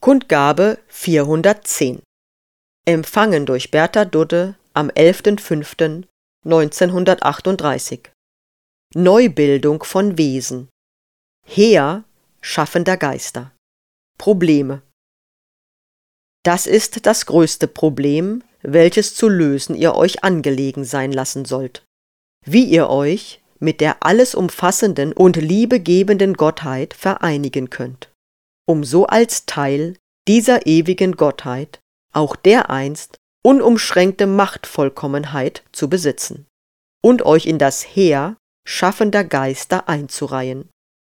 Kundgabe 410. Empfangen durch Bertha Dudde am 11.05.1938. Neubildung von Wesen. Heer schaffender Geister. Probleme. Das ist das größte Problem, welches zu lösen ihr euch angelegen sein lassen sollt. Wie ihr euch mit der alles umfassenden und liebegebenden Gottheit vereinigen könnt, um so als Teil dieser ewigen Gottheit auch dereinst unumschränkte Machtvollkommenheit zu besitzen und euch in das Heer schaffender Geister einzureihen.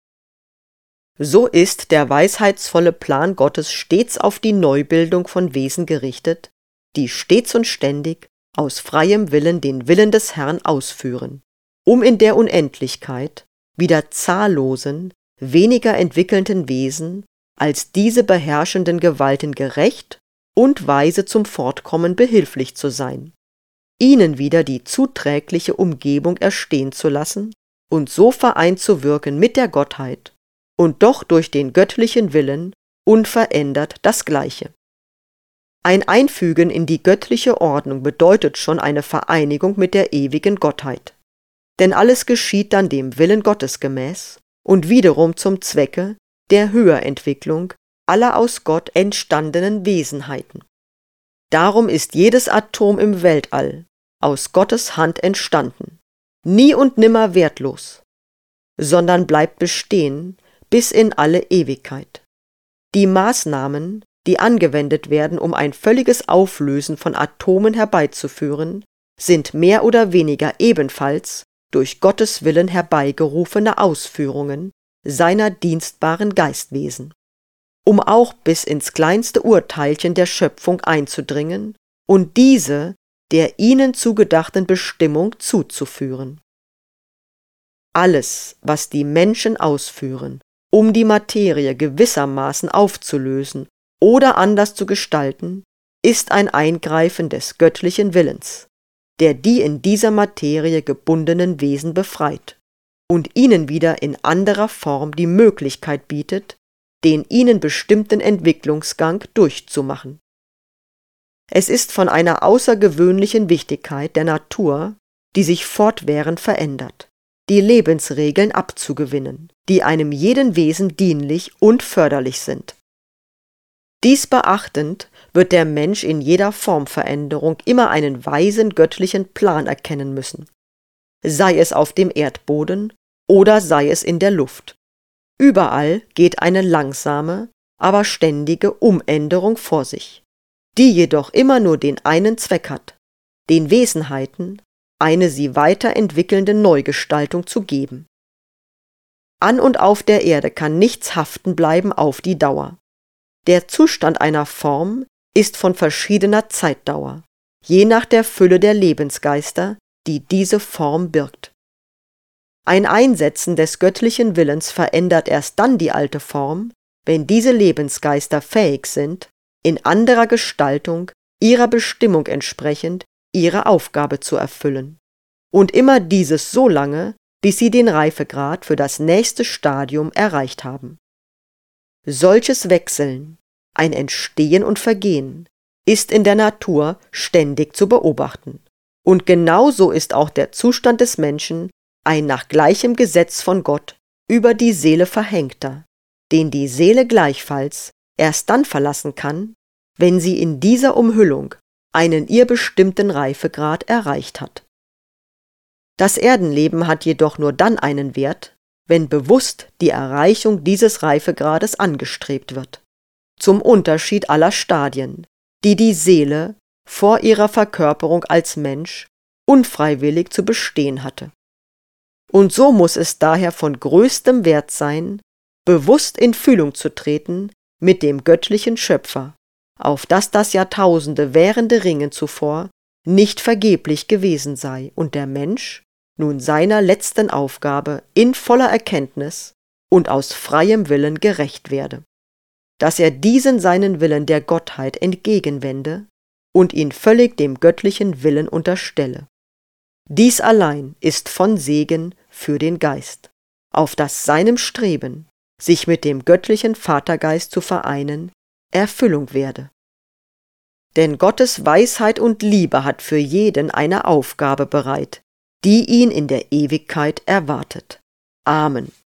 So ist der weisheitsvolle Plan Gottes stets auf die Neubildung von Wesen gerichtet, die stets und ständig aus freiem Willen den Willen des Herrn ausführen, um in der Unendlichkeit wieder zahllosen, weniger entwickelnden Wesen als diese beherrschenden Gewalten gerecht und weise zum Fortkommen behilflich zu sein, ihnen wieder die zuträgliche Umgebung erstehen zu lassen und so vereint zu wirken mit der Gottheit und doch durch den göttlichen Willen unverändert das Gleiche. Ein Einfügen in die göttliche Ordnung bedeutet schon eine Vereinigung mit der ewigen Gottheit, denn alles geschieht dann dem Willen Gottes gemäß und wiederum zum Zwecke der Höherentwicklung aller aus Gott entstandenen Wesenheiten. Darum ist jedes Atom im Weltall aus Gottes Hand entstanden, nie und nimmer wertlos, sondern bleibt bestehen bis in alle Ewigkeit. Die Maßnahmen, die angewendet werden, um ein völliges Auflösen von Atomen herbeizuführen, sind mehr oder weniger ebenfalls durch Gottes Willen herbeigerufene Ausführungen seiner dienstbaren Geistwesen, um auch bis ins kleinste Urteilchen der Schöpfung einzudringen und diese der ihnen zugedachten Bestimmung zuzuführen. Alles, was die Menschen ausführen, um die Materie gewissermaßen aufzulösen oder anders zu gestalten, ist ein Eingreifen des göttlichen Willens, der die in dieser Materie gebundenen Wesen befreit und ihnen wieder in anderer Form die Möglichkeit bietet, den ihnen bestimmten Entwicklungsgang durchzumachen. Es ist von einer außergewöhnlichen Wichtigkeit der Natur, die sich fortwährend verändert, die Lebensregeln abzugewinnen, die einem jeden Wesen dienlich und förderlich sind. Dies beachtend wird der Mensch in jeder Formveränderung immer einen weisen göttlichen Plan erkennen müssen, sei es auf dem Erdboden oder sei es in der Luft. Überall geht eine langsame, aber ständige Umänderung vor sich, die jedoch immer nur den einen Zweck hat, den Wesenheiten eine sie weiterentwickelnde Neugestaltung zu geben. An und auf der Erde kann nichts haften bleiben auf die Dauer. Der Zustand einer Form ist von verschiedener Zeitdauer, je nach der Fülle der Lebensgeister, die diese Form birgt. Ein Einsetzen des göttlichen Willens verändert erst dann die alte Form, wenn diese Lebensgeister fähig sind, in anderer Gestaltung ihrer Bestimmung entsprechend ihre Aufgabe zu erfüllen. Und immer dieses so lange, bis sie den Reifegrad für das nächste Stadium erreicht haben. Solches Wechseln, ein Entstehen und Vergehen, ist in der Natur ständig zu beobachten. Und genauso ist auch der Zustand des Menschen ein nach gleichem Gesetz von Gott über die Seele verhängter, den die Seele gleichfalls erst dann verlassen kann, wenn sie in dieser Umhüllung einen ihr bestimmten Reifegrad erreicht hat. Das Erdenleben hat jedoch nur dann einen Wert, wenn bewusst die Erreichung dieses Reifegrades angestrebt wird, zum Unterschied aller Stadien, die die Seele vor ihrer Verkörperung als Mensch unfreiwillig zu bestehen hatte. Und so muss es daher von größtem Wert sein, bewusst in Fühlung zu treten mit dem göttlichen Schöpfer, auf dass das Jahrtausende währende Ringen zuvor nicht vergeblich gewesen sei und der Mensch nun seiner letzten Aufgabe in voller Erkenntnis und aus freiem Willen gerecht werde, dass er diesen seinen Willen der Gottheit entgegenwende und ihn völlig dem göttlichen Willen unterstelle. Dies allein ist von Segen für den Geist, auf dass seinem Streben, sich mit dem göttlichen Vatergeist zu vereinen, Erfüllung werde. Denn Gottes Weisheit und Liebe hat für jeden eine Aufgabe bereit, die ihn in der Ewigkeit erwartet. Amen.